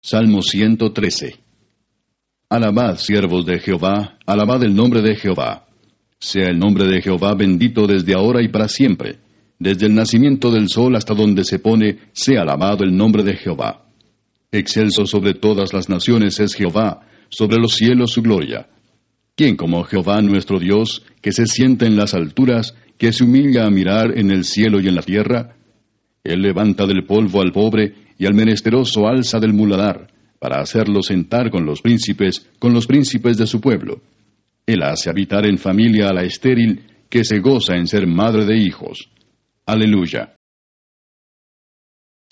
Salmo 113. Alabad, siervos de Jehová, alabad el nombre de Jehová. Sea el nombre de Jehová bendito desde ahora y para siempre. Desde el nacimiento del sol hasta donde se pone, sea alabado el nombre de Jehová. Excelso sobre todas las naciones es Jehová, sobre los cielos su gloria. ¿Quién como Jehová nuestro Dios, que se sienta en las alturas, que se humilla a mirar en el cielo y en la tierra? Él levanta del polvo al pobre, y al menesteroso alza del muladar, para hacerlo sentar con los príncipes de su pueblo. Él hace habitar en familia a la estéril, que se goza en ser madre de hijos. Aleluya.